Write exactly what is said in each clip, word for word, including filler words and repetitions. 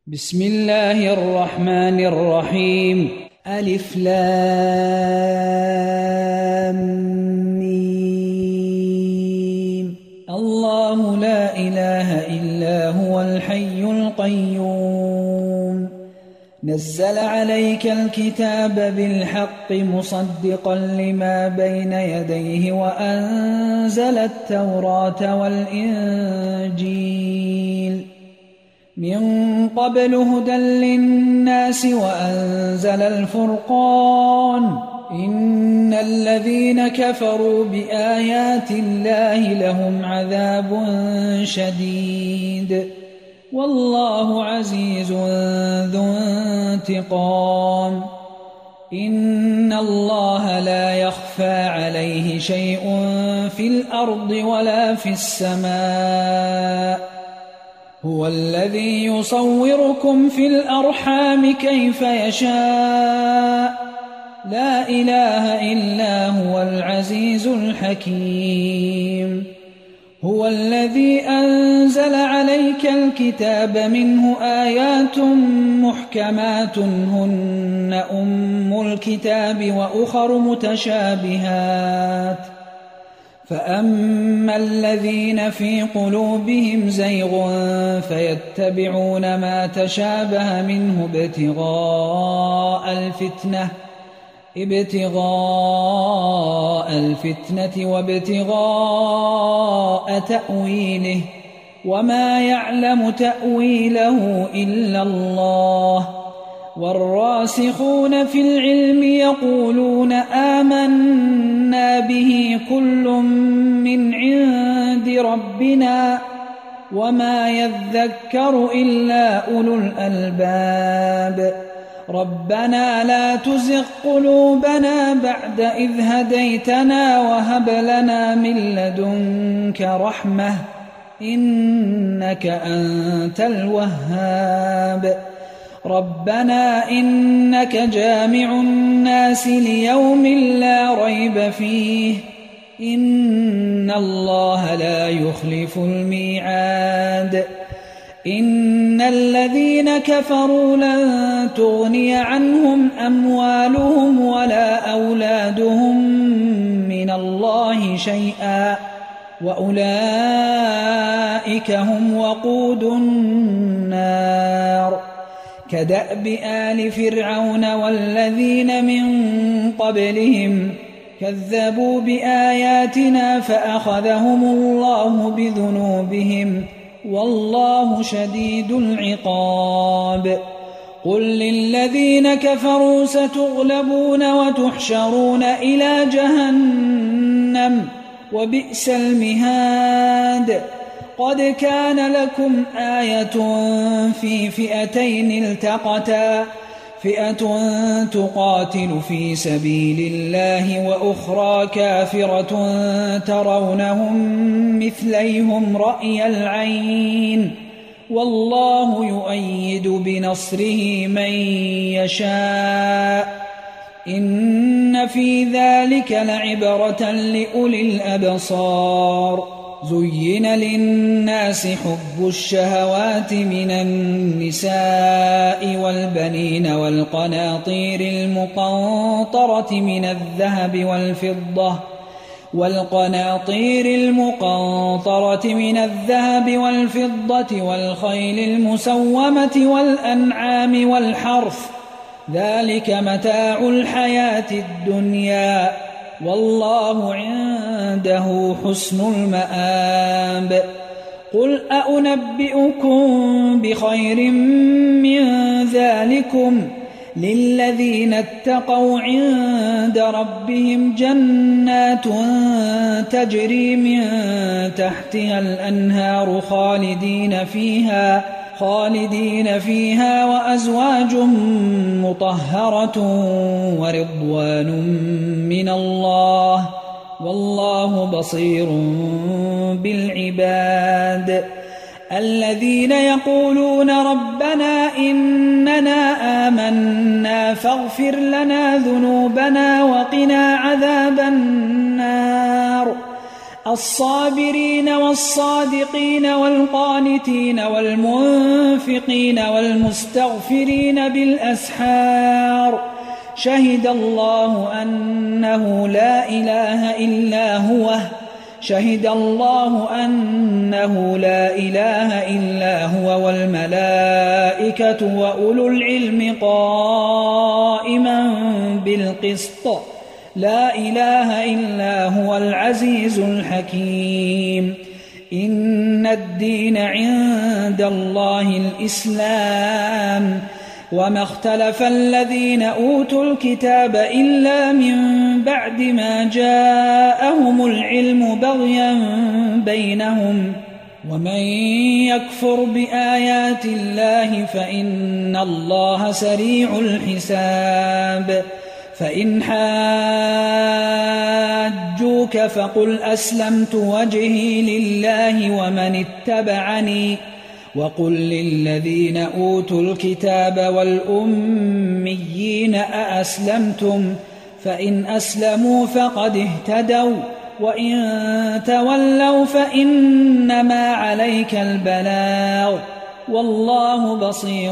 بسم الله الرحمن الرحيم. ألف لام ميم. الله لا إله إلا هو الحي القيوم. نزل عليك الكتاب بالحق مصدقا لما بين يديه وأنزل التوراة والإنجيل من قبل هدى للناس وأنزل الفرقان. إن الذين كفروا بآيات الله لهم عذاب شديد والله عزيز ذو انتقام. إن الله لا يخفى عليه شيء في الأرض ولا في السماء. هو الذي يصوركم في الأرحام كيف يشاء. لا إله إلا هو العزيز الحكيم. هو الذي أنزل عليك الكتاب منه آيات محكمات هن أم الكتاب وأخر متشابهات فأما الذين في قلوبهم زيغ فيتبعون ما تشابه منه ابتغاء الفتنة ابتغاء الفتنة وابتغاء تأويله وما يعلم تأويله إلا الله. والراسخون في العلم يقولون آمنا به كل من عند ربنا وما يذكر إلا أولو الألباب. ربنا لا تزغ قلوبنا بعد إذ هديتنا وهب لنا من لدنك رحمة إنك أنت الوهاب. ربنا إنك جامع الناس ليوم لا ريب فيه إن الله لا يخلف الميعاد. إن الذين كفروا لن تغني عنهم أموالهم ولا أولادهم من الله شيئا وأولئك هم وقود النار. كدأب آل فرعون والذين من قبلهم كذبوا بآياتنا فأخذهم الله بذنوبهم والله شديد العقاب. قل للذين كفروا ستغلبون وتحشرون إلى جهنم وبئس المهاد. قد كان لكم آية في فئتين التقتا فئة تقاتل في سبيل الله وأخرى كافرة ترونهم مثليهم رأي العين والله يؤيد بنصره من يشاء. إن في ذلك لعبرة لأولي الأبصار. زين للناس حب الشهوات من النساء والبنين والقناطير المقنطرة من الذهب والفضة والقناطير المقنطرة من الذهب والفضة والخيل المسومة والأنعام والحرث ذلك متاع الحياة الدنيا والله عنده حسن المآب. قل أنبئكم بخير من ذلكم للذين اتقوا عند ربهم جنات تجري من تحتها الأنهار خالدين فيها خالدين فيها وأزواج مطهرة ورضوان من الله والله بصير بالعباد. الذين يقولون ربنا إننا آمنا فاغفر لنا ذنوبنا وقنا عذاب النار. الصابرين والصادقين والقانتين والمنفقين والمستغفرين بالأسحار شهد الله أنه لا إله إلا هو شهد الله أنه لا إله إلا هو والملائكة وأولو العلم قائما بالقسط لا إله إلا هو العزيز الحكيم إن الدين عند الله الإسلام وما اختلف الذين أوتوا الكتاب إلا من بعد ما جاءهم العلم بغيا بينهم ومن يكفر بآيات الله فإن الله سريع الحساب فإن حاجوك فقل أسلمت وجهي لله ومن اتبعني وقل للذين أوتوا الكتاب والأميين أأسلمتم فإن أسلموا فقد اهتدوا وإن تولوا فإنما عليك البلاغ والله بصير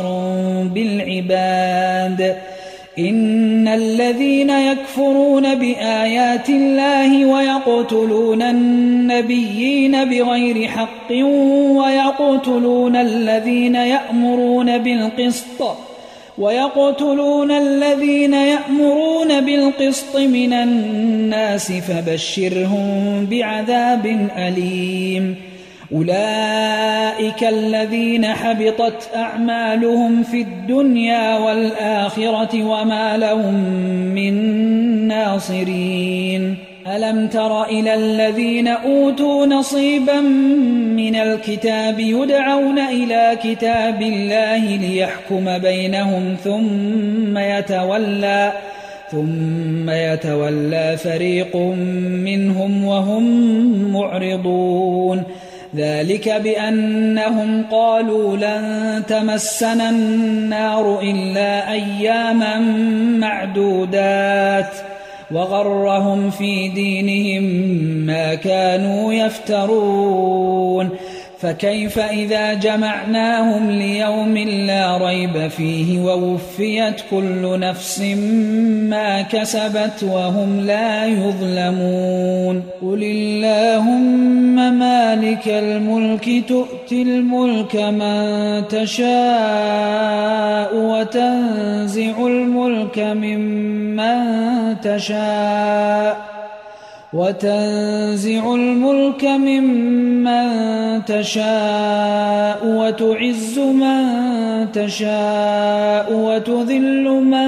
بالعباد إن الذين يكفرون بآيات الله ويقتلون النبيين بغير حق ويقتلون الذين يأمرون بالقسط ويقتلون الذين يأمرون بالقسط من الناس فبشرهم بعذاب أليم أولئك الذين حبطت أعمالهم في الدنيا والآخرة وما لهم من ناصرين ألم تر إلى الذين أوتوا نصيبا من الكتاب يدعون إلى كتاب الله ليحكم بينهم ثم يتولى ثم يتولى فريق منهم وهم معرضون ذلك بأنهم قالوا لن تمسنا النار إلا أياما معدودات وغرهم في دينهم ما كانوا يفترون فكيف إذا جمعناهم ليوم لا ريب فيه ووفيت كل نفس ما كسبت وهم لا يظلمون قل اللهم مالك الملك تؤتي الملك من تشاء وتنزع الملك ممن تشاء وتنزع الملك ممن تشاء وتعز من تشاء وتذل من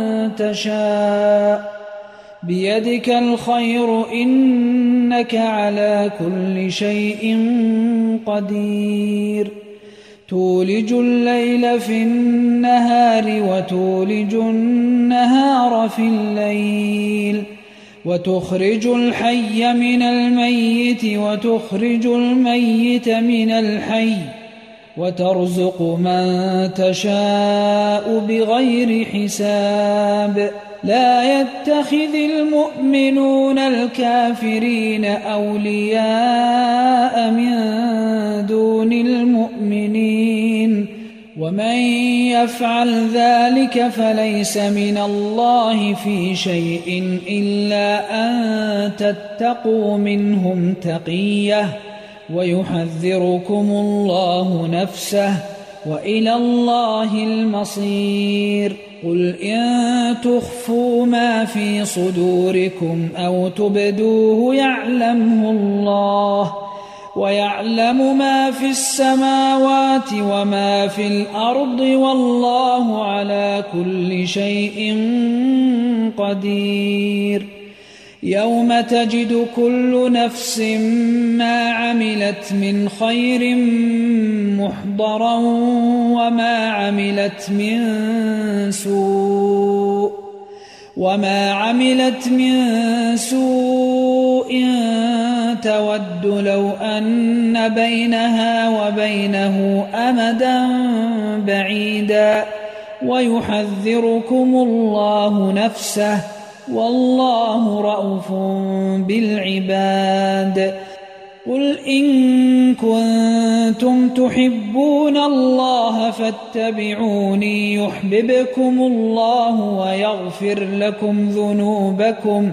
تشاء بيدك الخير إنك على كل شيء قدير تولج الليل في النهار وتولج النهار في الليل وتخرج الحي من الميت وتخرج الميت من الحي وترزق من تشاء بغير حساب لا يتخذ المؤمنون الكافرين أولياء من دون المؤمنين ومن يفعل ذلك فليس من الله في شيء إلا أن تتقوا منهم تقية ويحذركم الله نفسه وإلى الله المصير قل إن تخفوا ما في صدوركم أو تبدوه يعلمه الله ويعلم ما في السماوات وما في الأرض والله على كل شيء قدير يوم تجد كل نفس ما عملت من خير محضرا وما عملت من سوء وما عملت من سوء تود لو أن بينها وبينه أمدا بعيدا ويحذركم الله نفسه والله رءوف بالعباد قل إن كنتم تحبون الله فاتبعوني يحببكم الله ويغفر لكم ذنوبكم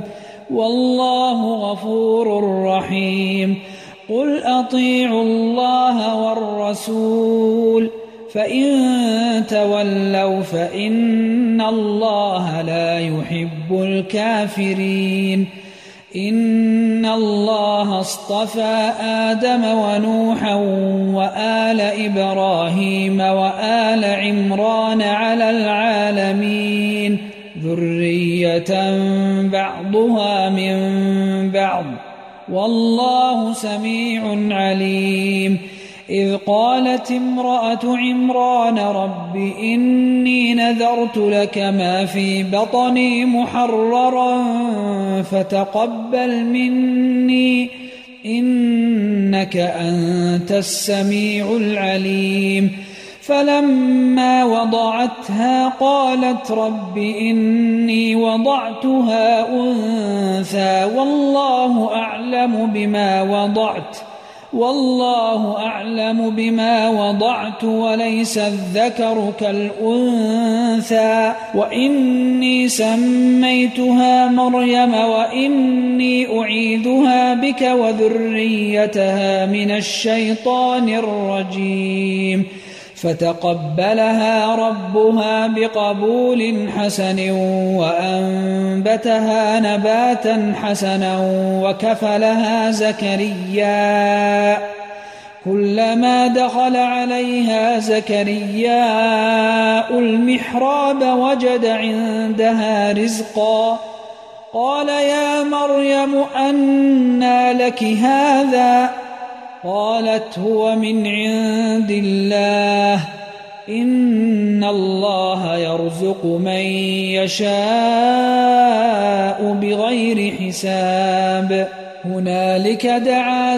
والله غفور رحيم. قل أطيعوا الله والرسول فإن تولوا فإن الله لا يحب الكافرين. إن الله اصطفى آدم ونوحا وآل إبراهيم وآل عمران على العالمين ذرية بعضها من بعض والله سميع عليم. إذ قالت امرأة عمران رب إني نذرت لك ما في بطني محررا فتقبل مني إنك أنت السميع العليم. فلما وضعتها قالت رب إني وضعتها أنثى والله أعلم بما وضعت والله أعلم بما وضعت وليس الذكر كالأنثى وإني سميتها مريم وإني أعيذها بك وذريتها من الشيطان الرجيم. فتقبلها ربها بقبول حسن وأنبتها نباتا حسنا وكفلها زكريا. كلما دخل عليها زكريا المحراب وجد عندها رزقا قال يا مريم أنى لك هذا؟ قالت هو من عند الله إن الله يرزق من يشاء بغير حساب. هنالك دعا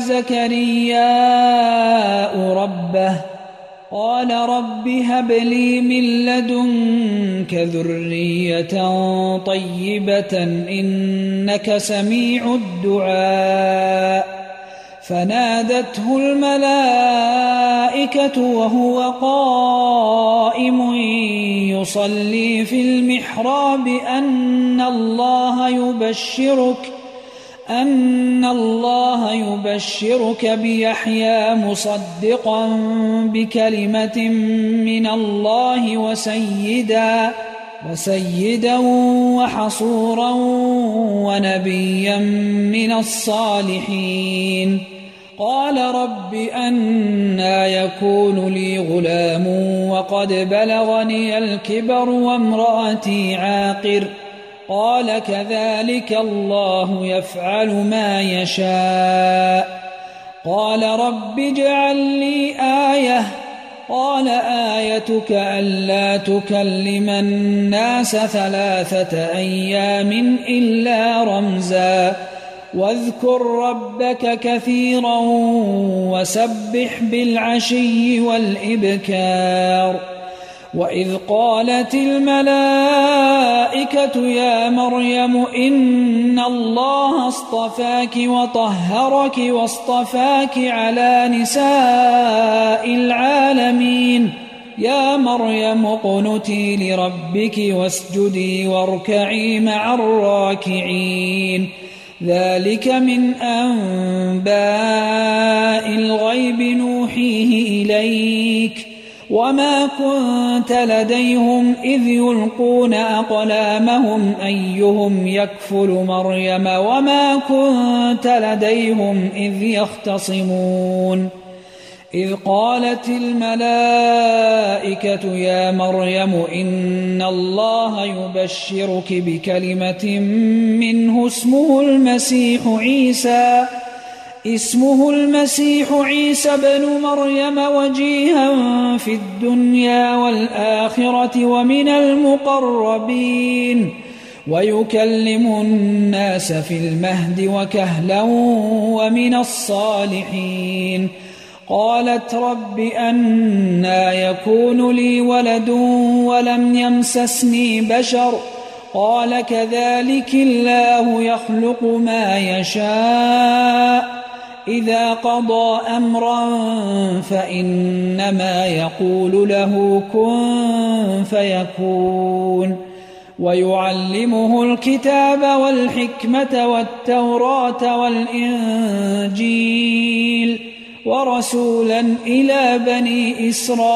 زكرياء ربه قال رب هب لي من لدنك ذرية طيبة إنك سميع الدعاء. فنادته الملائكة وهو قائم يصلي في المحراب أن الله يبشرك أن الله يبشرك بيحيى مصدقا بكلمة من الله وسيدا وسيدا وحصورا ونبيا من الصالحين. قال رب أنى يكون لي غلام وقد بلغني الكبر وامرأتي عاقر؟ قال كذلك الله يفعل ما يشاء. قال رب اجعل لي آية. قال آيتك ألا تكلم الناس ثلاثة أيام إلا رمزا واذكر ربك كثيرا وسبح بالعشي والإبكار. وإذ قالت الملائكة يا مريم إن الله اصطفاك وطهرك واصطفاك على نساء العالمين يا مريم اقنتي لربك واسجدي واركعي مع الراكعين. ذلك من أنباء الغيب نوحيه إليك وما كنت لديهم إذ يلقون أقلامهم أيهم يكفل مريم وما كنت لديهم إذ يختصمون. إذ قالت الملائكة يا مريم إن الله يبشرك بكلمة منه اسمه المسيح عيسى اسمه المسيح عيسى بن مريم وجيها في الدنيا والآخرة ومن المقربين ويكلم الناس في المهد وكهلا ومن الصالحين. قالت رب أنى يكون لي ولد ولم يمسسني بشر قال كذلك الله يخلق ما يشاء إذا قضى أمرا فإنما يقول له كن فيكون ويعلمه الكتاب والحكمة والتوراة والإنجيل ورسولا إلى بني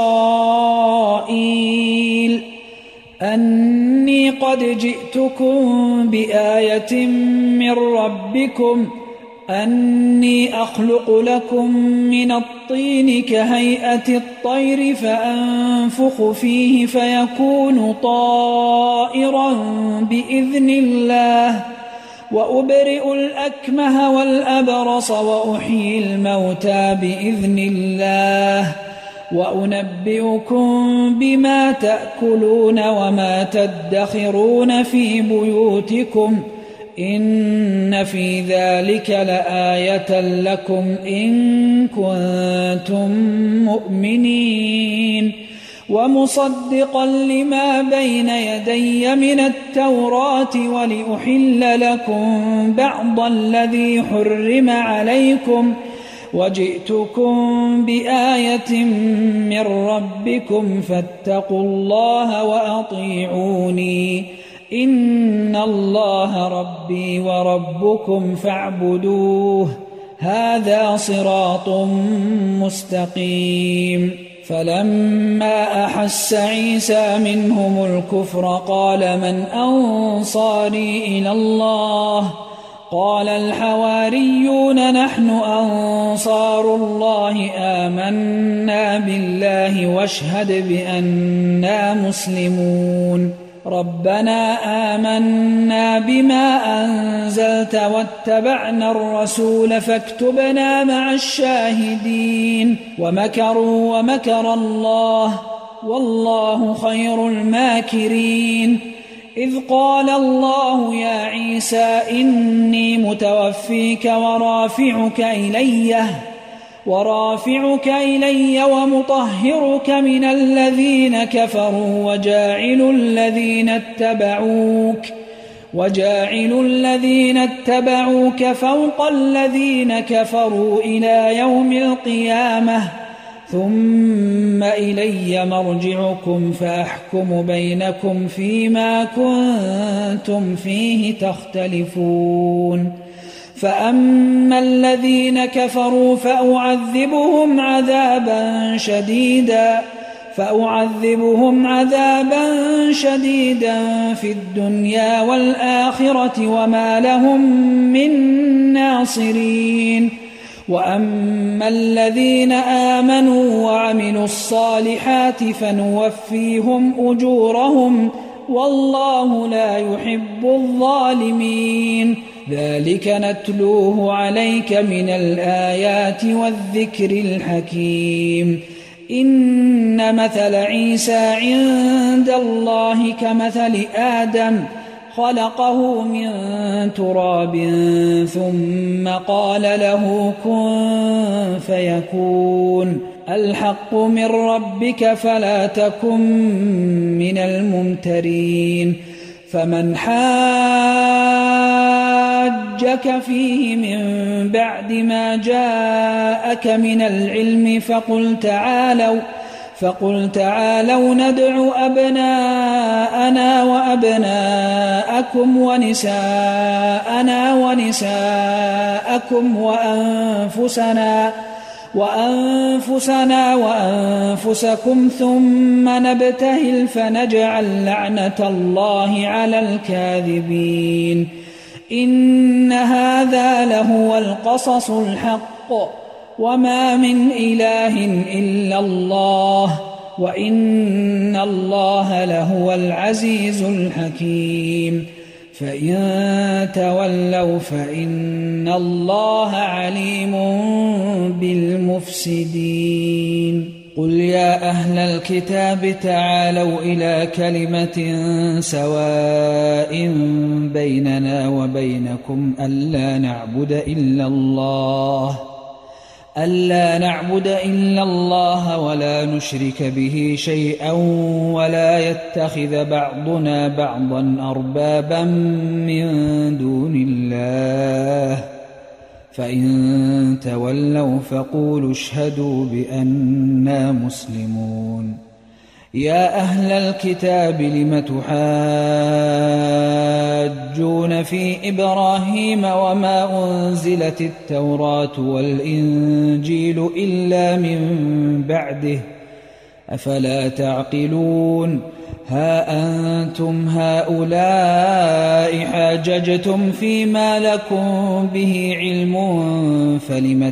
إسرائيل أني قد جئتكم بآية من ربكم أني أخلق لكم من الطين كهيئة الطير فأنفخ فيه فيكون طائرا بإذن الله وأبرئ الأكمه والأبرص وأحيي الموتى بإذن الله وأنبئكم بما تأكلون وما تدخرون في بيوتكم إن في ذلك لآية لكم إن كنتم مؤمنين ومصدقا لما بين يدي من التوراة ولأحل لكم بعض الذي حرم عليكم وجئتكم بآية من ربكم فاتقوا الله وأطيعوني إن الله ربي وربكم فاعبدوه هذا صراط مستقيم. فلما أحس عيسى منهم الكفر قال من أنصاري إلى الله قال الحواريون نحن أنصار الله آمنا بالله واشهد بأننا مسلمون ربنا آمنا بما أنزلت واتبعنا الرسول فاكتبنا مع الشاهدين ومكروا ومكر الله والله خير الماكرين إذ قال الله يا عيسى إني متوفيك ورافعك إلي ورافعك إلي ومطهرك من الذين كفروا وجاعل الذين اتبعوك وجاعل الذين اتبعوك فوق الذين كفروا إلى يوم القيامة ثم إلي مرجعكم فأحكم بينكم فيما كنتم فيه تختلفون فأما الذين كفروا فأعذبهم عذابا شديدا فأعذبهم عذابا شديدا في الدنيا والآخرة وما لهم من ناصرين وأما الذين آمنوا وعملوا الصالحات فنوفيهم أجورهم والله لا يحب الظالمين ذلك نتلوه عليك من الآيات والذكر الحكيم إن مثل عيسى عند الله كمثل آدم خلقه من تراب ثم قال له كن فيكون الحق من ربك فلا تكن من الممترين فمن حاجك فيه من بعد ما جاءك من العلم فقل تعالوا فقل تعالوا ندع أبناءنا وأبناءكم ونساءنا ونساءكم وأنفسنا وأنفسنا وأنفسكم ثم نبتهل فنجعل لعنة الله على الكاذبين إن هذا لهو القصص الحق وما من إله إلا الله وإن الله لهو العزيز الحكيم فإن تولوا فإن الله عليم بالمفسدين قل يا أهل الكتاب تعالوا إلى كلمة سواء بيننا وبينكم ألا نعبد إلا الله ألا نعبد إلا الله ولا نشرك به شيئا ولا يتخذ بعضنا بعضا أربابا من دون الله فإن تولوا فقولوا اشهدوا بأننا مسلمون. يا أهل الكتاب لم تحاجون في إبراهيم وما أنزلت التوراة والإنجيل إلا من بعده أفلا تعقلون. ها أنتم هؤلاء حاججتم فيما لكم به علم فلم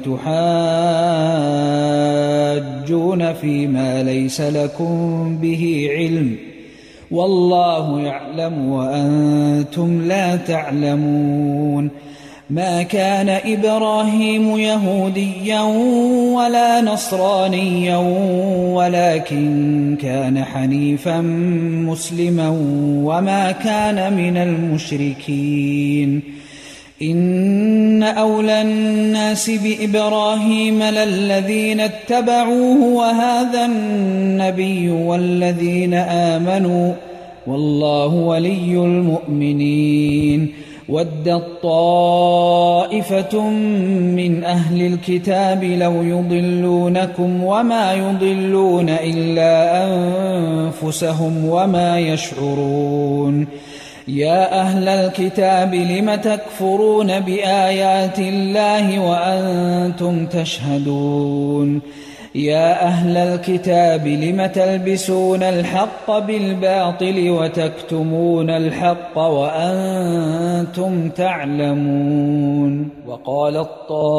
تحاجون فيما ليس لكم به علم والله يعلم وأنتم لا تعلمون. ما كان إبراهيم يهوديا ولا نصرانيا ولكن كان حنيفا مسلما وما كان من المشركين. إن أولى الناس بإبراهيم للذين اتبعوه وهذا النبي والذين آمنوا والله ولي المؤمنين. ودت طائفة من أهل الكتاب لو يضلونكم وما يضلون إلا أنفسهم وما يشعرون. يا أهل الكتاب لم تكفرون بآيات الله وأنتم تشهدون. يا أهل الكتاب لم تلبسون الحق بالباطل وتكتمون الحق وأنتم تعلمون. وقالت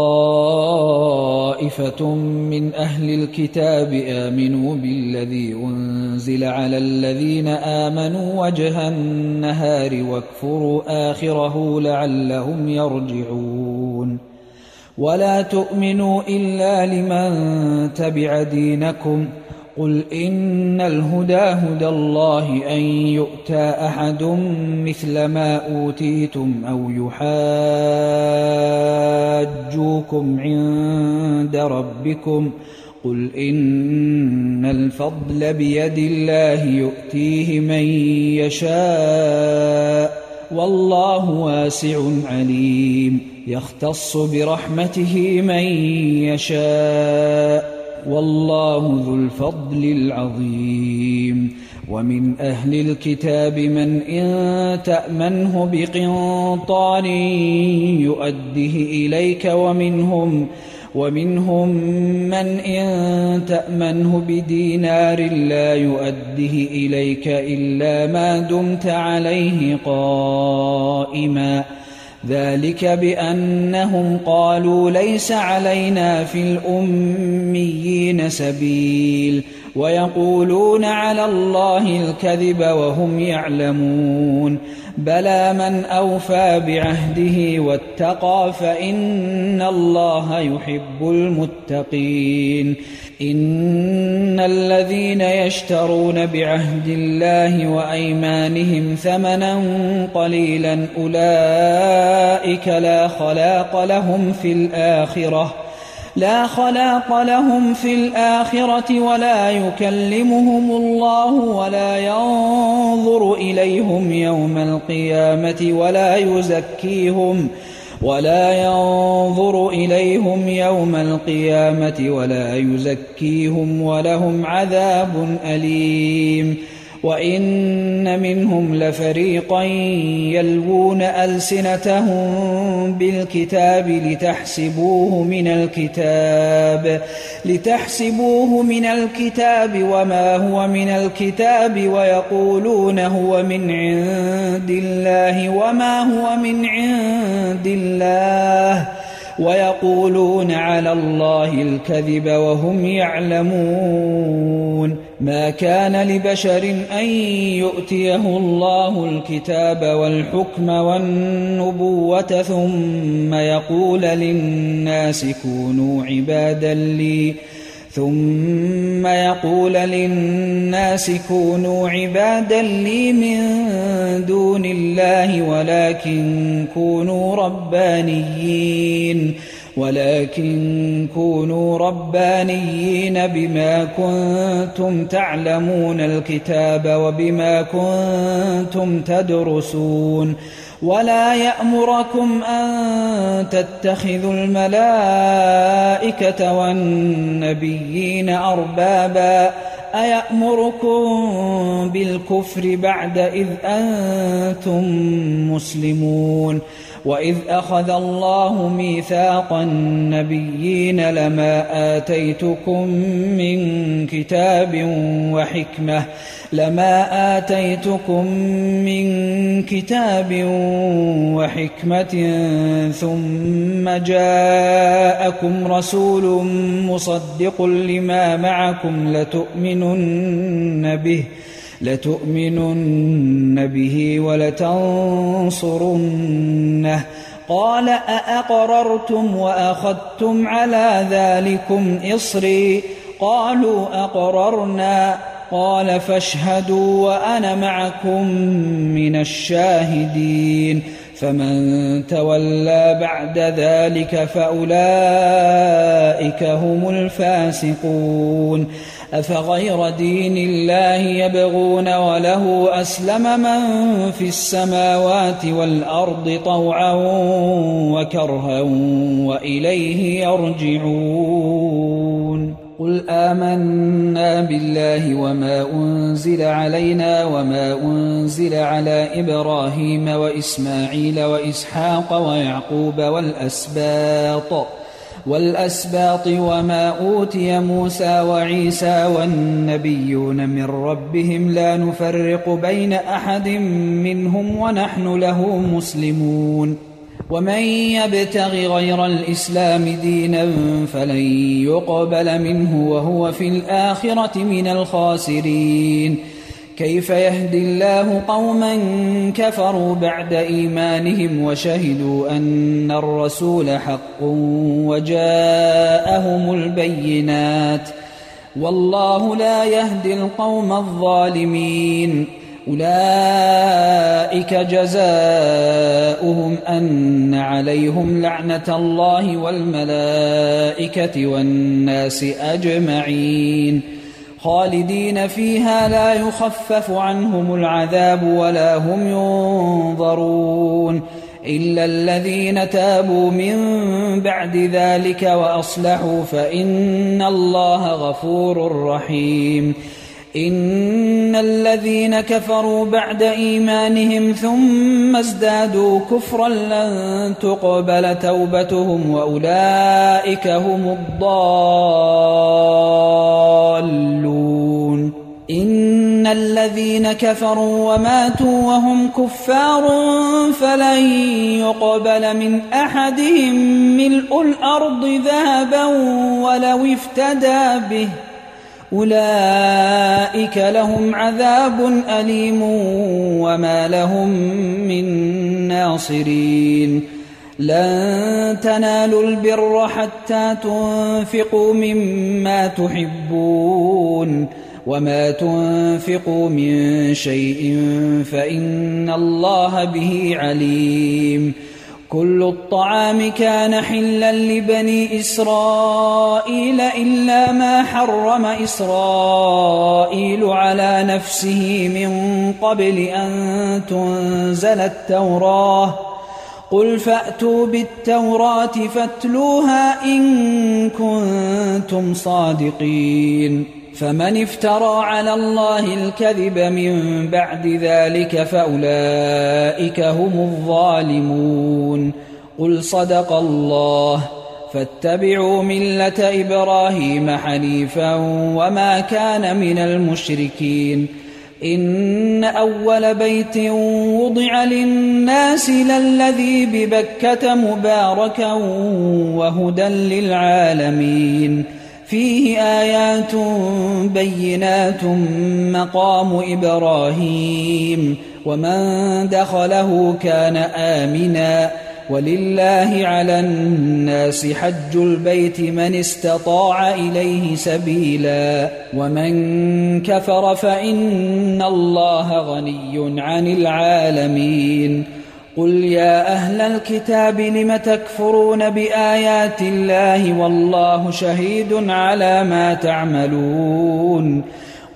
طائفة من أهل الكتاب آمنوا بالذي أنزل على الذين آمنوا وجه النهار واكفروا آخره لعلهم يرجعون. ولا تؤمنوا إلا لمن تبع دينكم قل إن الهدى هدى الله أن يؤتى أحد مثل ما أوتيتم أو يحاجوكم عند ربكم قل إن الفضل بيد الله يؤتيه من يشاء والله واسع عليم. يختص برحمته من يشاء والله ذو الفضل العظيم. ومن أهل الكتاب من إن تأمنه بقنطار يؤده إليك ومنهم ومنهم من إن تأمنه بدينار لا يؤده إليك إلا ما دمت عليه قائما ذلك بأنهم قالوا ليس علينا في الأميين سبيل ويقولون على الله الكذب وهم يعلمون. بلى من أوفى بعهده واتقى فإن الله يحب المتقين. إن الذين يشترون بعهد الله وأيمانهم ثمنا قليلا أولئك لا خلاق لهم في الآخرة لا خلاق لهم في الآخرة ولا يكلمهم الله ولا ينظر إليهم يوم القيامة ولا يزكيهم ولا ينظر إليهم يوم القيامة ولا يزكيهم ولهم عذاب أليم. وإن منهم لفريقا يلوون ألسنتهم بالكتاب لتحسبوه من الكتاب لتحسبوه من الكتاب وما هو من الكتاب ويقولون هو من عند الله وما هو من عند الله ويقولون على الله الكذب وهم يعلمون. ما كان لبشر أن يؤتيه الله الكتاب والحكم والنبوة ثم يقول للناس كونوا عبادا لي ثم يقول للناس كونوا عبادا لي من دون الله ولكن كونوا ربانيين ولكن كونوا ربانيين بما كنتم تعلمون الكتاب وبما كنتم تدرسون ولا يأمركم أن تتخذوا الملائكة والنبيين أربابا أيأمركم بالكفر بعد إذ أنتم مسلمون وإذ أخذ الله ميثاق النبيين لما آتيتكم من كتاب وحكمة لما آتيتكم من كتاب وحكمة ثم جاءكم رسول مصدق لما معكم لتؤمنن به لتؤمنن به ولتنصرنه قال أأقررتم وأخذتم على ذلكم إصري قالوا أقررنا قال فاشهدوا وأنا معكم من الشاهدين فمن تولى بعد ذلك فأولئك هم الفاسقون أفغير دين الله يبغون وله أسلم من في السماوات والأرض طوعا وكرها وإليه يرجعون قل آمنا بالله وما أنزل علينا وما أنزل على إبراهيم وإسماعيل وإسحاق ويعقوب والأسباط والأسباط وما أوتي موسى وعيسى والنبيون من ربهم لا نفرق بين أحد منهم ونحن له مسلمون ومن يبتغ غير الإسلام دينا فلن يقبل منه وهو في الآخرة من الخاسرين كيف يهدي الله قوما كفروا بعد إيمانهم وشهدوا أن الرسول حق وجاءهم البينات والله لا يهدي القوم الظالمين أولئك جزاؤهم أن عليهم لعنة الله والملائكة والناس أجمعين خالدين فيها لا يخفف عنهم العذاب ولا هم ينظرون إلا الذين تابوا من بعد ذلك وأصلحوا فإن الله غفور رحيم إن الذين كفروا بعد إيمانهم ثم ازدادوا كفرا لن تقبل توبتهم وأولئك هم الضالون إن الذين كفروا وماتوا وهم كفار فلن يقبل من أحدهم ملء الأرض ذهبا ولو افتدى به أولئك لهم عذاب أليم وما لهم من ناصرين لن تنالوا البر حتى تنفقوا مما تحبون وما تنفقوا من شيء فإن الله به عليم كل الطعام كان حلا لبني إسرائيل إلا ما حرم إسرائيل على نفسه من قبل أن تنزل التوراة قل فأتوا بالتوراة فاتلوها إن كنتم صادقين فمن افترى على الله الكذب من بعد ذلك فأولئك هم الظالمون قل صدق الله فاتبعوا ملة إبراهيم حنيفا وما كان من المشركين إن أول بيت وضع للناس للذي ببكة مباركا وهدى للعالمين فيه آيات بينات مقام إبراهيم ومن دخله كان آمنا ولله على الناس حج البيت من استطاع إليه سبيلا ومن كفر فإن الله غني عن العالمين قل يا أهل الكتاب لم تكفرون بآيات الله والله شهيد على ما تعملون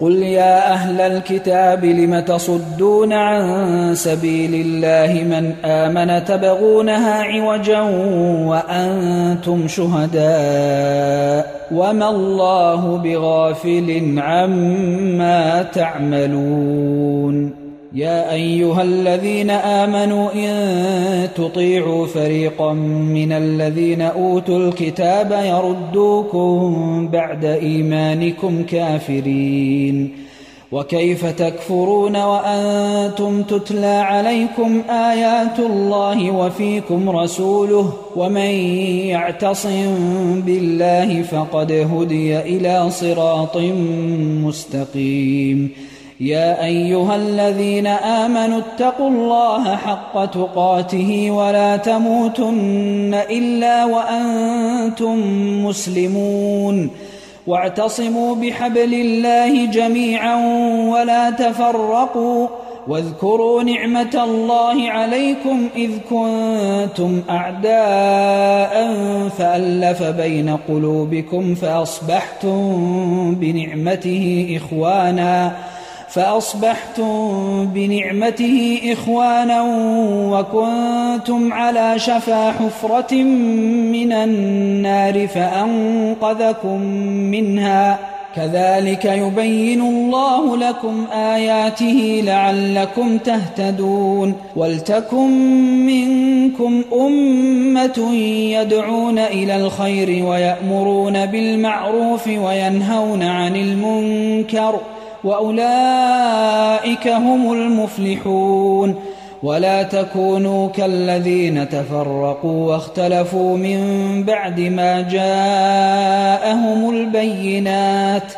قل يا أهل الكتاب لم تصدون عن سبيل الله من آمن تبغونها عوجا وأنتم شهداء وما الله بغافل عما تعملون يا أيها الذين آمنوا إن تطيعوا فريقا من الذين أوتوا الكتاب يردوكم بعد إيمانكم كافرين وكيف تكفرون وأنتم تتلى عليكم آيات الله وفيكم رسوله ومن يعتصم بالله فقد هدي إلى صراط مستقيم يا أيها الذين آمنوا اتقوا الله حق تقاته ولا تموتن إلا وأنتم مسلمون واعتصموا بحبل الله جميعا ولا تفرقوا واذكروا نعمة الله عليكم إذ كنتم أعداء فألف بين قلوبكم فأصبحتم بنعمته إخوانا فأصبحتم بنعمته إخوانا وكنتم على شفا حفرة من النار فأنقذكم منها كذلك يبين الله لكم آياته لعلكم تهتدون ولتكن منكم أمة يدعون إلى الخير ويأمرون بالمعروف وينهون عن المنكر وأولئك هم المفلحون ولا تكونوا كالذين تفرقوا واختلفوا من بعد ما جاءهم البينات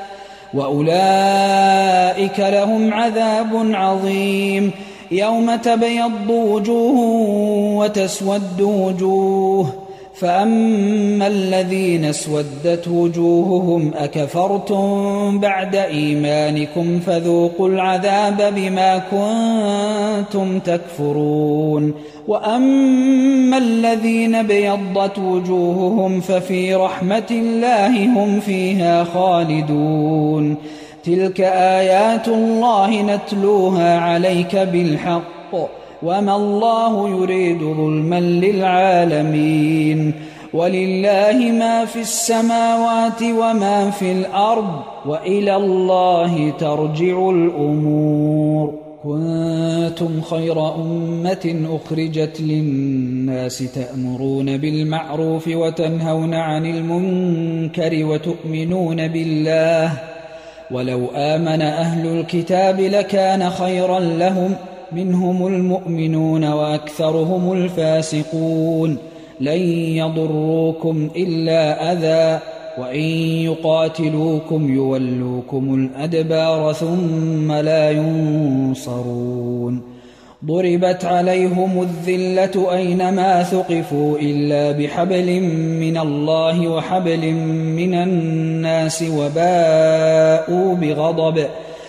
وأولئك لهم عذاب عظيم يوم تبيض وجوه وتسود وجوه فأما الذين اسودت وجوههم أكفرتم بعد إيمانكم فذوقوا العذاب بما كنتم تكفرون وأما الذين ابيضت وجوههم ففي رحمة الله هم فيها خالدون تلك آيات الله نتلوها عليك بالحق وما الله يريد ظلما للعالمين ولله ما في السماوات وما في الأرض وإلى الله ترجع الأمور كنتم خير أمة أخرجت للناس تأمرون بالمعروف وتنهون عن المنكر وتؤمنون بالله ولو آمن أهل الكتاب لكان خيرا لهم منهم المؤمنون وأكثرهم الفاسقون لن يضروكم إلا أذى وإن يقاتلوكم يولوكم الأدبار ثم لا ينصرون ضربت عليهم الذلة أينما ثقفوا إلا بحبل من الله وحبل من الناس وباءوا بغضب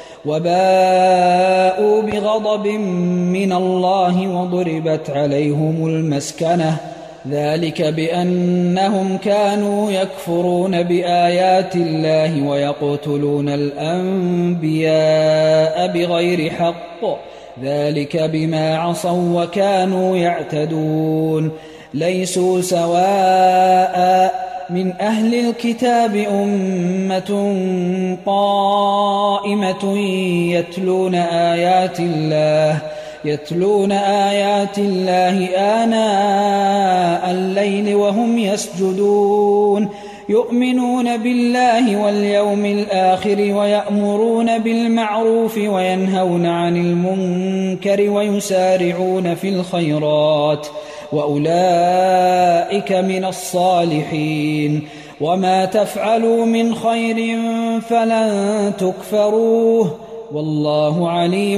وباءوا بغضب من الله وضربت عليهم المسكنة ذلك بأنهم كانوا يكفرون بآيات الله ويقتلون الأنبياء بغير حق ذلك بما عصوا وكانوا يعتدون ليسوا سواء من أهل الكتاب أمة قائمة يتلون آيات الله يتلون آيات الله آناء الليل وهم يسجدون يؤمنون بالله واليوم الآخر ويأمرون بالمعروف وينهون عن المنكر ويسارعون في الخيرات وأولئك من الصالحين وما تفعلوا من خير فلن تكفروه والله عليم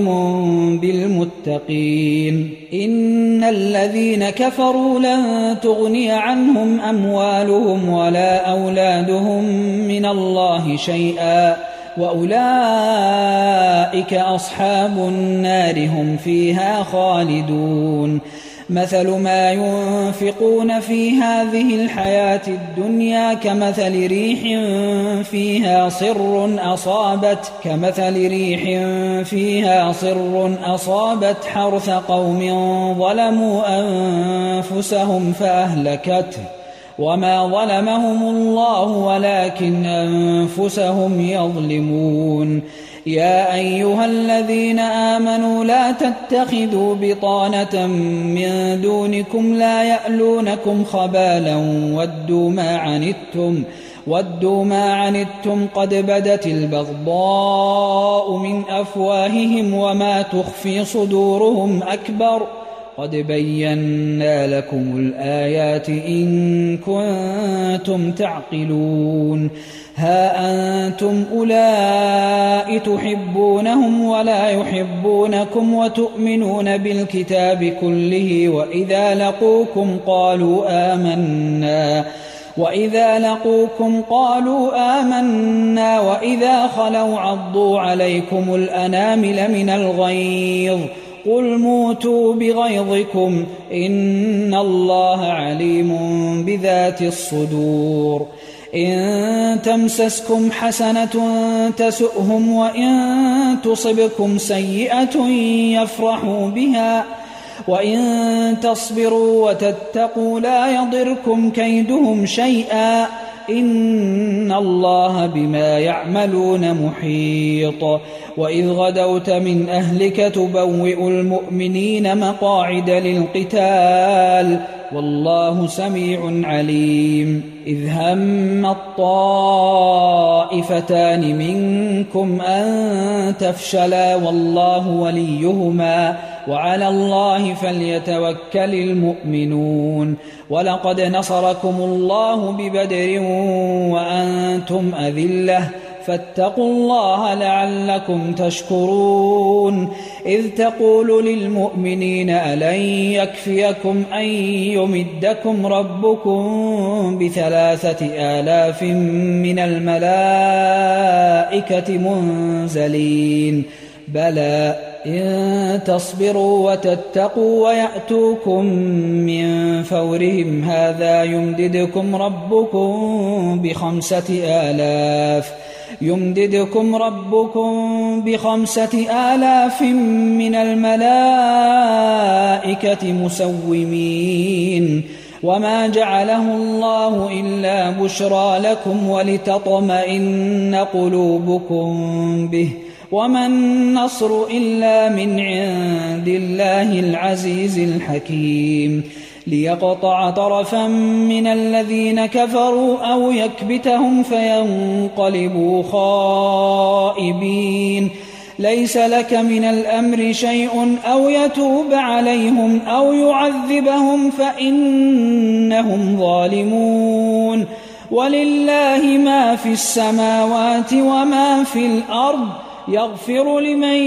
بالمتقين إن الذين كفروا لن تغني عنهم أموالهم ولا أولادهم من الله شيئا وأولئك أصحاب النار هم فيها خالدون مثل ما ينفقون في هذه الحياة الدنيا كمثل ريح فيها صر أصابت كمثل ريح فيها صر أصابت حرث قوم ظلموا أنفسهم فأهلكته وما ظلمهم الله ولكن أنفسهم يظلمون يا أيها الذين آمنوا لا تتخذوا بطانة من دونكم لا يألونكم خبالا ودوا ما عنتم ودوا ما عنتم قد بدت البغضاء من أفواههم وما تخفي صدورهم أكبر قد بينا لكم الآيات إن كنتم تعقلون ها أنتم أولئك تحبونهم ولا يحبونكم وتؤمنون بالكتاب كله وإذا لقوكم قالوا آمنا وإذا لقوكم قالوا آمنا وإذا خلوا عضوا عليكم الأنامل من الغيظ قل موتوا بغيظكم إن الله عليم بذات الصدور إن تمسسكم حسنة تسؤهم وإن تصبكم سيئة يفرحوا بها وإن تصبروا وتتقوا لا يضركم كيدهم شيئا إن الله بما يعملون محيط وإذ غدوت من أهلك تبوئ المؤمنين مقاعد للقتال والله سميع عليم إذ هم الطائفتان منكم أن تفشلا والله وليهما وعلى الله فليتوكل المؤمنون ولقد نصركم الله ببدر وأنتم أذلة فاتقوا الله لعلكم تشكرون إذ تقول للمؤمنين ألن يكفيكم أن يمدكم ربكم بثلاثة آلاف من الملائكة منزلين بلى إن تصبروا وتتقوا ويأتوكم من فورهم هذا يمددكم ربكم بخمسة آلاف يمددكم ربكم بخمسة آلاف من الملائكة مسومين وما جعله الله إلا بشرى لكم ولتطمئن قلوبكم به وما النصر إلا من عند الله العزيز الحكيم ليقطع طرفا من الذين كفروا أو يكبتهم فينقلبوا خائبين ليس لك من الأمر شيء أو يتوب عليهم أو يعذبهم فإنهم ظالمون ولله ما في السماوات وما في الأرض يغفر لمن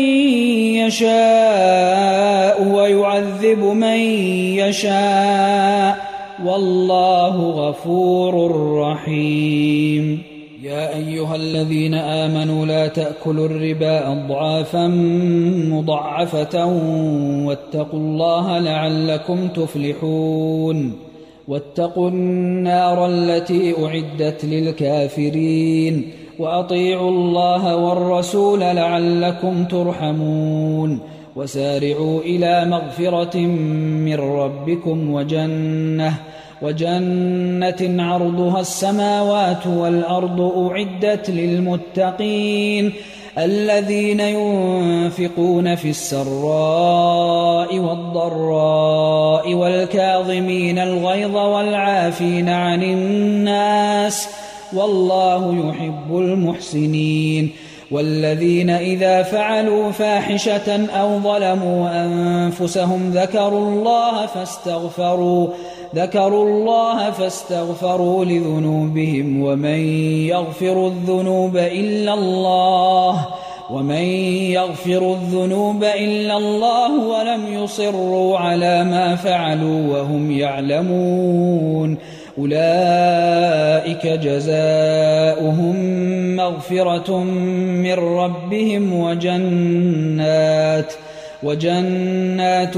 يشاء ويعذب من يشاء والله غفور رحيم يا أيها الذين آمنوا لا تأكلوا الربا أضعافا مضاعفة واتقوا الله لعلكم تفلحون واتقوا النار التي أعدت للكافرين وأطيعوا الله والرسول لعلكم ترحمون وسارعوا إلى مغفرة من ربكم وجنة وجنة عرضها السماوات والأرض أعدت للمتقين الذين ينفقون في السراء والضراء والكاظمين الغيظ والعافين عن الناس والله يحب المحسنين والذين إذا فعلوا فاحشة أو ظلموا أنفسهم ذكروا الله فاستغفروا ذكروا الله فاستغفروا لذنوبهم ومن يغفر الذنوب إلا الله ومن يغفر الذنوب إلا الله ولم يصروا على ما فعلوا وهم يعلمون أولئك جزاؤهم مغفرة من ربهم وجنات وجنات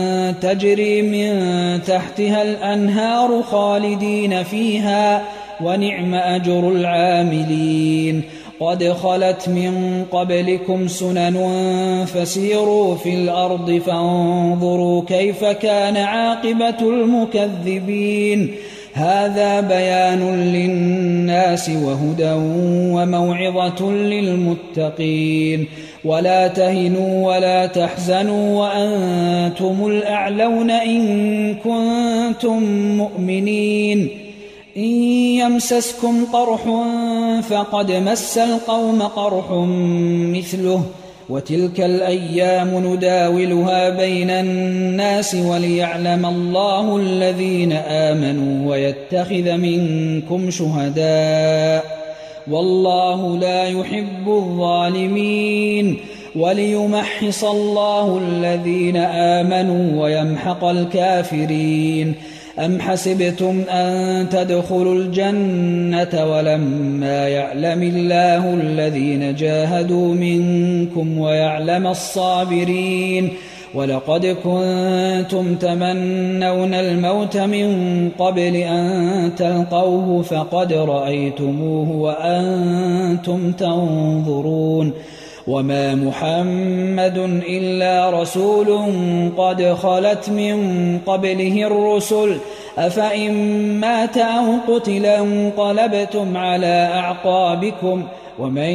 تجري من تحتها الأنهار خالدين فيها ونعم أجر العاملين قد خلت من قبلكم سنن فسيروا في الأرض فانظروا كيف كان عاقبة المكذبين هذا بيان للناس وهدى وموعظة للمتقين ولا تهنوا ولا تحزنوا وأنتم الأعلون إن كنتم مؤمنين إن يمسسكم قرح فقد مس القوم قرح مثله وتلك الأيام نداولها بين الناس وليعلم الله الذين آمنوا ويتخذ منكم شهداء والله لا يحب الظالمين وليمحص الله الذين آمنوا ويمحق الكافرين أم حسبتم أن تدخلوا الجنة ولما يعلم الله الذين جاهدوا منكم ويعلم الصابرين ولقد كنتم تمنون الموت من قبل أن تلقوه فقد رأيتموه وأنتم تنظرون وما محمد إلا رسول قد خلت من قبله الرسل أفإن مات أو قتل انقلبتم على أعقابكم ومن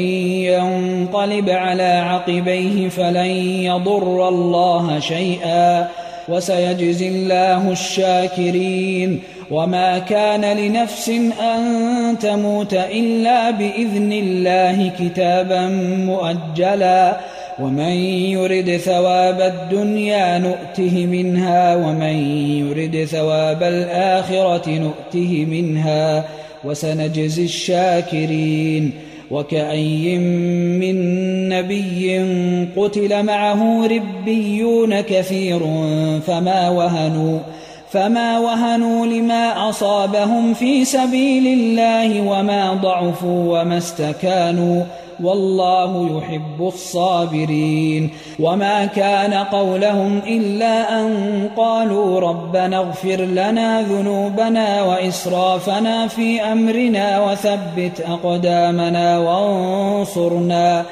ينقلب على عقبيه فلن يضر الله شيئا وسيجزي الله الشاكرين وما كان لنفس أن تموت إلا بإذن الله كتابا مؤجلا ومن يرد ثواب الدنيا نؤته منها ومن يرد ثواب الآخرة نؤته منها وسنجزي الشاكرين وكأي من نبي قتل معه ربيون كثير فما وهنوا فما وهنوا لما أصابهم في سبيل الله وما ضعفوا وما استكانوا والله يحب الصابرين وما كان قولهم إلا أن قالوا ربنا اغفر لنا ذنوبنا وإسرافنا في أمرنا وثبت أقدامنا وانصرنا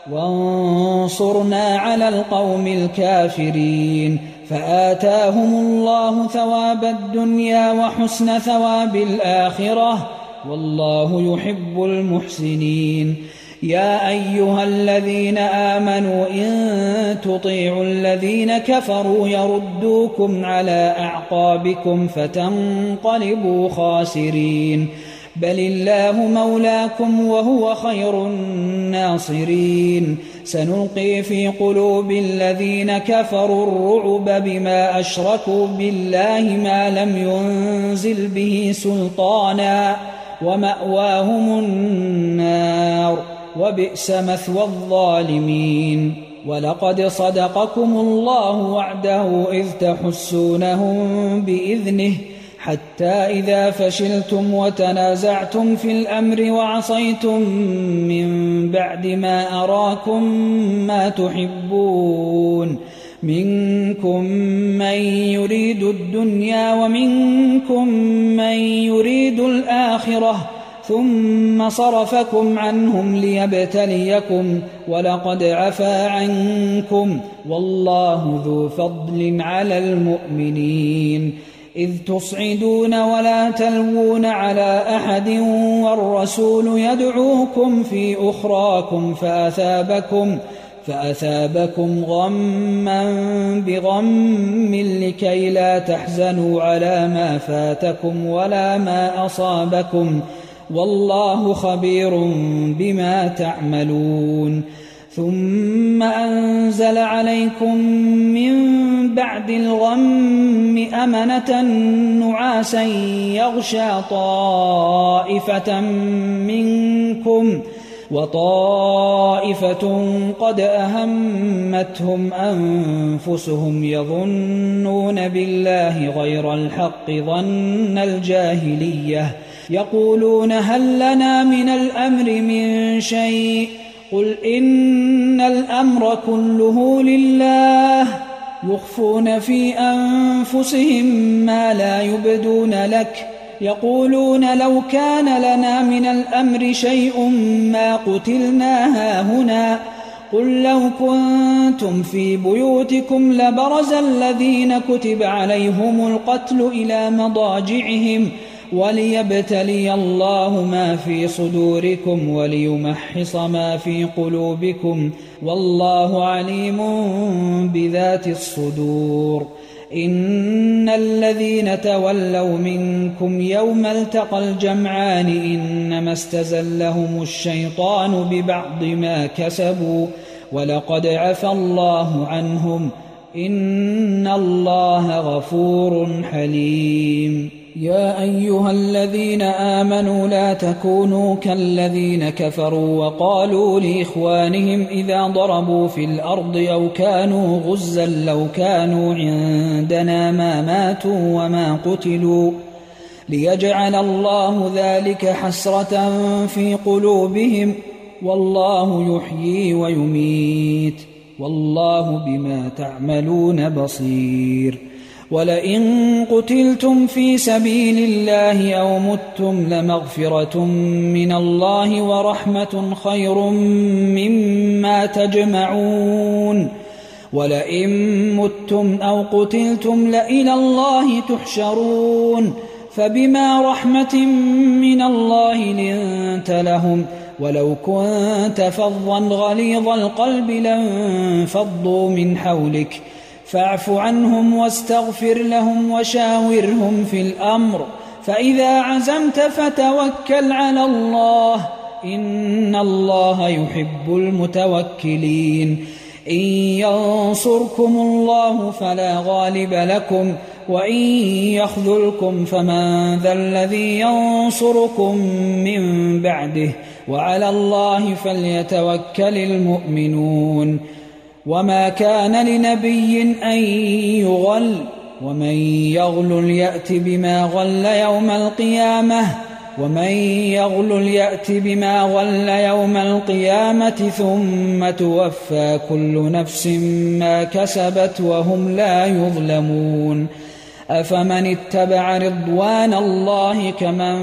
وانصرنا على القوم الكافرين فآتاهم الله ثواب الدنيا وحسن ثواب الآخرة والله يحب المحسنين يا أيها الذين آمنوا إن تطيعوا الذين كفروا يردوكم على أعقابكم فتنقلبوا خاسرين بل الله مولاكم وهو خير الناصرين سنلقي في قلوب الذين كفروا الرعب بما أشركوا بالله ما لم ينزل به سلطانا ومأواهم النار وبئس مثوى الظالمين ولقد صدقكم الله وعده إذ تحسونهم بإذنه حتى إذا فشلتم وتنازعتم في الأمر وعصيتم من بعد ما أراكم ما تحبون منكم من يريد الدنيا ومنكم من يريد الآخرة ثم صرفكم عنهم ليبتليكم ولقد عفا عنكم والله ذو فضل على المؤمنين إذ تصعدون ولا تلوون على أحد والرسول يدعوكم في أخراكم فأثابكم فأثابكم غما بغم لكي لا تحزنوا على ما فاتكم ولا ما أصابكم والله خبير بما تعملون ثم أنزل عليكم من بعد الغم أمنة نعاسا يغشى طائفة منكم وطائفة قد أهمتهم أنفسهم يظنون بالله غير الحق ظن الجاهلية يقولون هل لنا من الأمر من شيء قل إن الأمر كله لله يخفون في أنفسهم ما لا يبدون لك يقولون لو كان لنا من الأمر شيء ما قتلنا هاهنا قل لو كنتم في بيوتكم لبرز الذين كتب عليهم القتل إلى مضاجعهم وليبتلي الله ما في صدوركم وليمحص ما في قلوبكم والله عليم بذات الصدور إن الذين تولوا منكم يوم التقى الجمعان إنما استزلهم الشيطان ببعض ما كسبوا ولقد عفى الله عنهم إن الله غفور حليم يا أيها الذين آمنوا لا تكونوا كالذين كفروا وقالوا لإخوانهم إذا ضربوا في الأرض أو كانوا غزا لو كانوا عندنا ما ماتوا وما قتلوا ليجعل الله ذلك حسرة في قلوبهم والله يحيي ويميت والله بما تعملون بصير ولئن قتلتم في سبيل الله أو متم لمغفرة من الله ورحمة خير مما تجمعون ولئن متم أو قتلتم لإلى الله تحشرون فبما رحمة من الله لنت لهم ولو كنت فظا غليظ القلب لانفضوا من حولك فاعف عنهم واستغفر لهم وشاورهم في الأمر فإذا عزمت فتوكل على الله إن الله يحب المتوكلين إن ينصركم الله فلا غالب لكم وإن يخذلكم فمن ذا الذي ينصركم من بعده وعلى الله فليتوكل المؤمنون وما كان لنبي أن يغل ومن يغل يأت بما غل يوم القيامة ومن يغل يأت بما غل يوم القيامة ثم توفى كل نفس ما كسبت وهم لا يظلمون أفمن اتبع رضوان الله كمن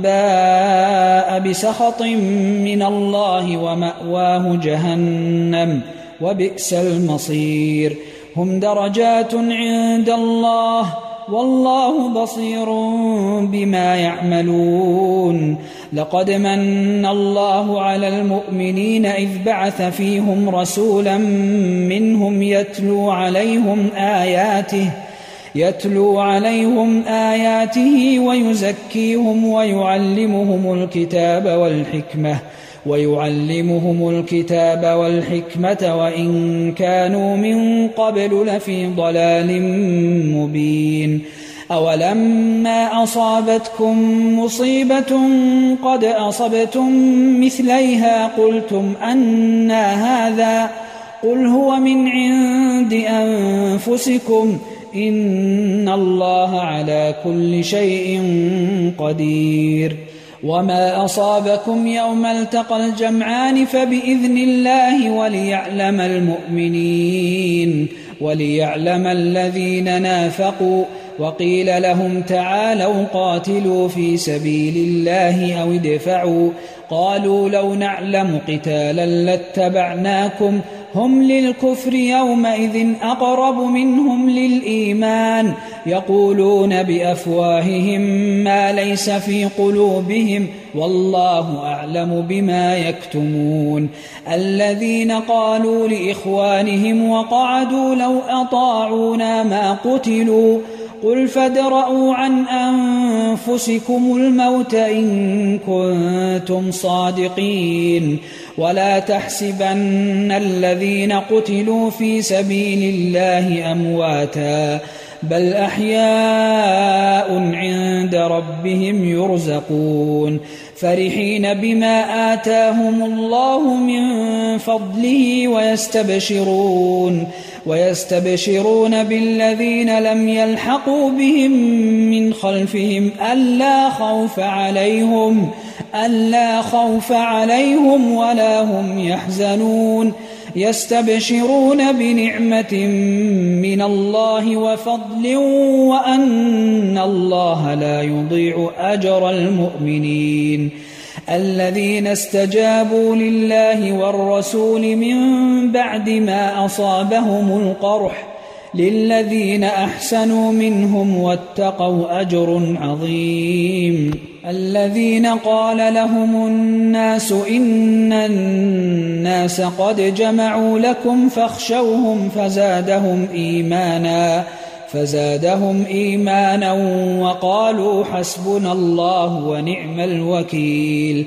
باء بسخط من الله ومأواه جهنم وبئس المصير هم درجات عند الله والله بصير بما يعملون لقد من الله على المؤمنين إذ بعث فيهم رسولا منهم يتلو عليهم آياته يتلو عليهم آياته ويزكيهم ويعلمهم الكتاب والحكمة ويعلمهم الكتاب والحكمة وإن كانوا من قبل لفي ضلال مبين أولما أصابتكم مصيبة قد أصبتم مثليها قلتم أنى هذا قل هو من عند أنفسكم إن الله على كل شيء قدير وما أصابكم يوم التقى الجمعان فبإذن الله وليعلم المؤمنين وليعلم الذين نافقوا وقيل لهم تعالوا قاتلوا في سبيل الله أو ادفعوا قالوا لو نعلم قتالا لاتبعناكم هم للكفر يومئذ أقرب منهم للإيمان يقولون بأفواههم ما ليس في قلوبهم والله أعلم بما يكتمون الذين قالوا لإخوانهم وقعدوا لو أطاعونا ما قتلوا قل فادرءوا عن أنفسكم الموت إن كنتم صادقين ولا تحسبن الذين قتلوا في سبيل الله أمواتا بل أحياء عند ربهم يرزقون فرحين بما آتاهم الله من فضله ويستبشرون ويستبشرون بالذين لم يلحقوا بهم من خلفهم ألا خوف عليهم ألا خوف عليهم ولا هم يحزنون يستبشرون بنعمة من الله وفضل وأن الله لا يضيع أجر المؤمنين الذين استجابوا لله والرسول من بعد ما أصابهم القرح للذين أحسنوا منهم واتقوا أجر عظيم الذين قال لهم الناس إن الناس قد جمعوا لكم فاخشوهم فزادهم إيمانا فزادهم إيمانا وقالوا حسبنا الله ونعم الوكيل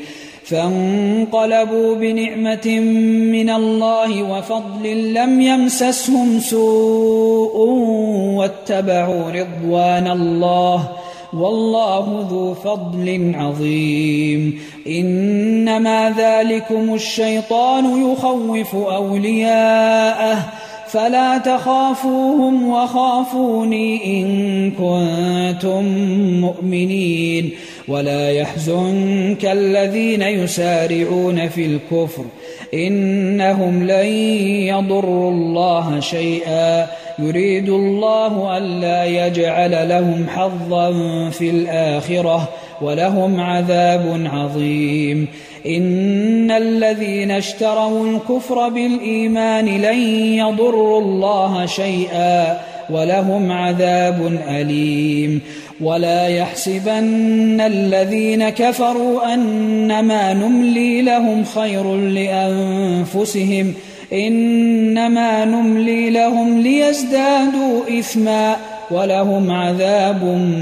فانقلبوا بنعمة من الله وفضل لم يمسسهم سوء واتبعوا رضوان الله والله ذو فضل عظيم إنما ذلكم الشيطان يخوف أولياءه فلا تخافوهم وخافوني إن كنتم مؤمنين ولا يحزنك الذين يسارعون في الكفر إنهم لن يضروا الله شيئا يريد الله ألا يجعل لهم حظا في الآخرة ولهم عذاب عظيم إن الذين اشتروا الكفر بالإيمان لن يضروا الله شيئا ولهم عذاب أليم ولا يحسبن الذين كفروا أنما نملي لهم خير لأنفسهم إنما نملي لهم ليزدادوا إثما ولهم عذاب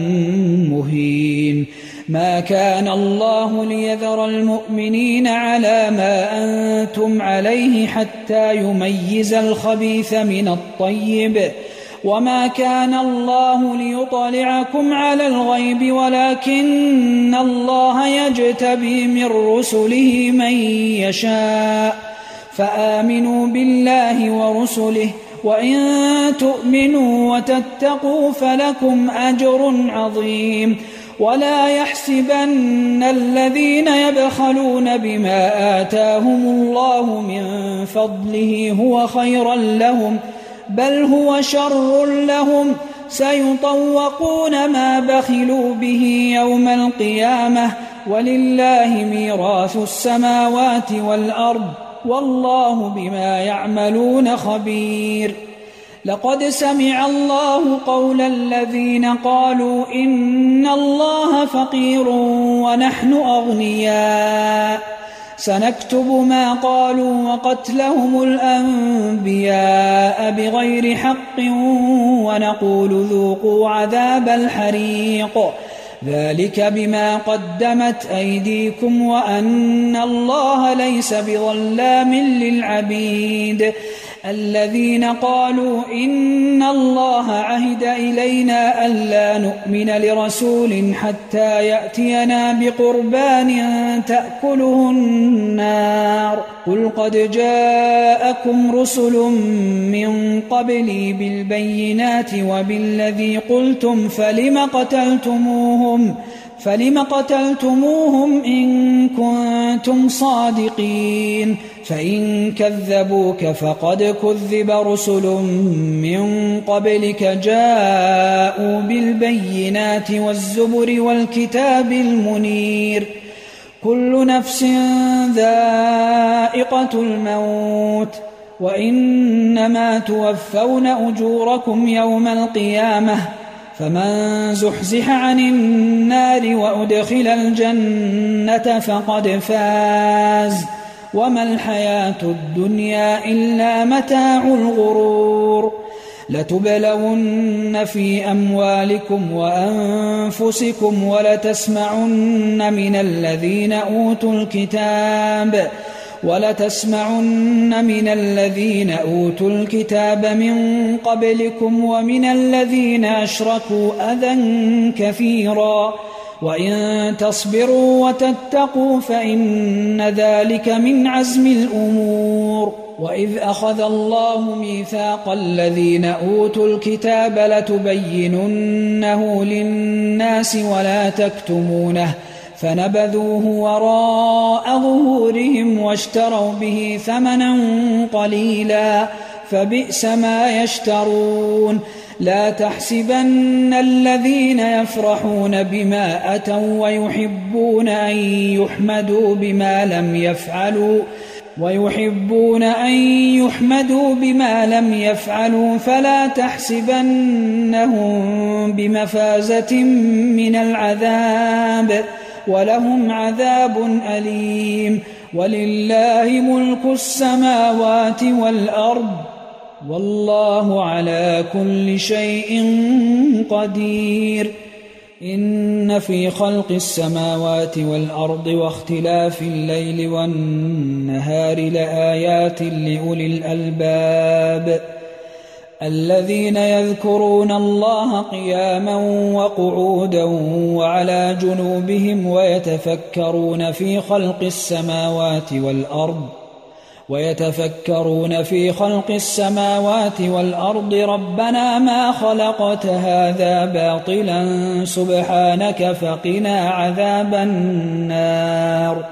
مهين ما كان الله ليذر المؤمنين على ما أنتم عليه حتى يميز الخبيث من الطيب وما كان الله ليطلعكم على الغيب ولكن الله يجتبي من رسله من يشاء فآمنوا بالله ورسله وإن تؤمنوا وتتقوا فلكم أجر عظيم ولا يحسبن الذين يبخلون بما آتاهم الله من فضله هو خيرا لهم بل هو شر لهم سيطوقون ما بخلوا به يوم القيامة ولله ميراث السماوات والأرض والله بما يعملون خبير لقد سمع الله قول الذين قالوا إن الله فقير ونحن أغنياء سنكتب ما قالوا وقتلهم الأنبياء بغير حق ونقول ذوقوا عذاب الحريق ذلك بما قدمت أيديكم وأن الله ليس بظلام للعبيد الذين قالوا إن الله عهد إلينا ألا نؤمن لرسول حتى يأتينا بقربان تأكله النار قل قد جاءكم رسل من قبلي بالبينات وبالذي قلتم فلم قتلتموهم فلم قتلتموهم إن كنتم صادقين فإن كذبوك فقد كذب رسل من قبلك جاءوا بالبينات والزبر والكتاب المنير كل نفس ذائقة الموت وإنما توفون أجوركم يوم القيامة فمن زحزح عن النار وأدخل الجنة فقد فاز وما الحياة الدنيا إلا متاع الغرور لتبلون في أموالكم وأنفسكم ولتسمعن من الذين أوتوا الكتاب ولتسمعن من الذين أوتوا الكتاب من قبلكم ومن الذين أشركوا أذى كثيرا وإن تصبروا وتتقوا فإن ذلك من عزم الأمور. وإذ أخذ الله ميثاق الذين أوتوا الكتاب لتبيننه للناس ولا تكتمونه فنبذوه وراء ظهورهم واشتروا به ثمنا قليلا فبئس ما يشترون. لا تحسبن الذين يفرحون بما أتوا ويحبون أن يحمدوا بما لم يفعلوا ويحبون أن يحمدوا بما لم يفعلوا فلا تحسبنهم بمفازة من العذاب ولهم عذاب أليم. ولله ملك السماوات والأرض والله على كل شيء قدير. إن في خلق السماوات والأرض واختلاف الليل والنهار لآيات لأولي الألباب الذين يذكرون الله قياما وقعودا وعلى جنوبهم ويتفكرون في خلق السماوات والأرض ويتفكرون في خلق السماوات والأرض ربنا ما خلقت هذا باطلا سبحانك فقنا عذاب النار.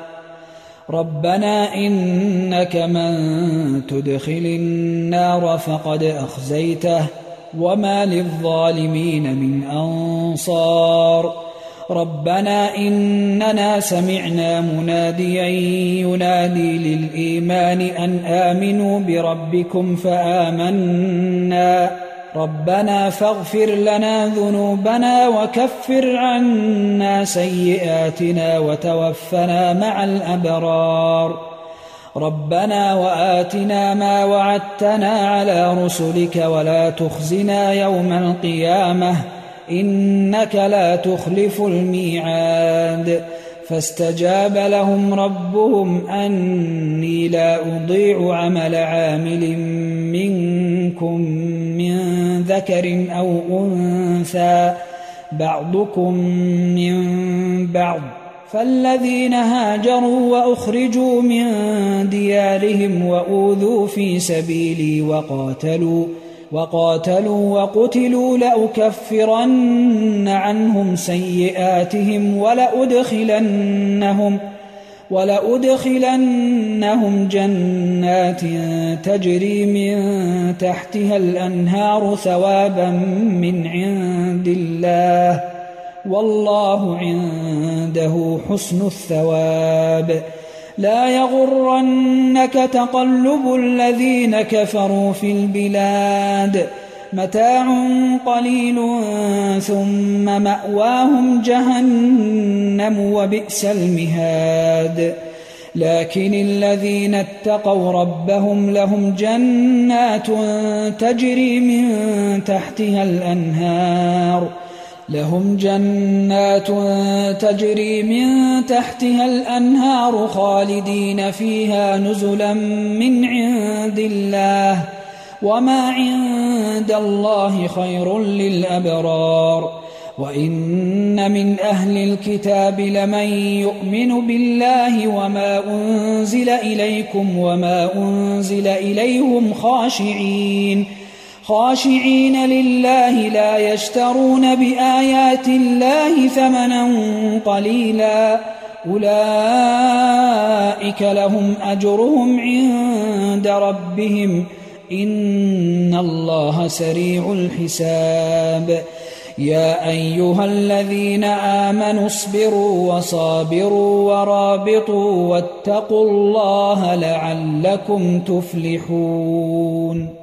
ربنا إنك من تدخل النار فقد أخزيته وما للظالمين من أنصار. ربنا إننا سمعنا مناديا ينادي للإيمان أن آمنوا بربكم فآمنا ربنا فاغفر لنا ذنوبنا وكفر عنا سيئاتنا وتوفنا مع الأبرار. ربنا وآتنا ما وعدتنا على رسلك ولا تخزنا يوم القيامة إنك لا تخلف الميعاد. فاستجاب لهم ربهم أني لا أضيع عمل عامل منكم من ذكر أو أنثى بعضكم من بعض فالذين هاجروا وأخرجوا من ديارهم وأوذوا في سبيلي وقاتلوا وقاتلوا وقتلوا لأكفرن عنهم سيئاتهم ولأدخلنهم ولأدخلنهم جنات تجري من تحتها الأنهار ثوابا من عند الله والله عنده حسن الثواب. لا يغرنك تقلب الذين كفروا في البلاد متاع قليل ثم مأواهم جهنم وبئس المهاد. لكن الذين اتقوا ربهم لهم جنات تجري من تحتها الأنهار لهم جنات تجري من تحتها الأنهار خالدين فيها نزلا من عند الله وما عند الله خير للأبرار. وإن من أهل الكتاب لمن يؤمن بالله وما أنزل إليكم وما أنزل إليهم خاشعين خاشعين لله لا يشترون بآيات الله ثمنا قليلا أولئك لهم أجرهم عند ربهم إن الله سريع الحساب. يا أيها الذين آمنوا اصبروا وصابروا ورابطوا واتقوا الله لعلكم تفلحون.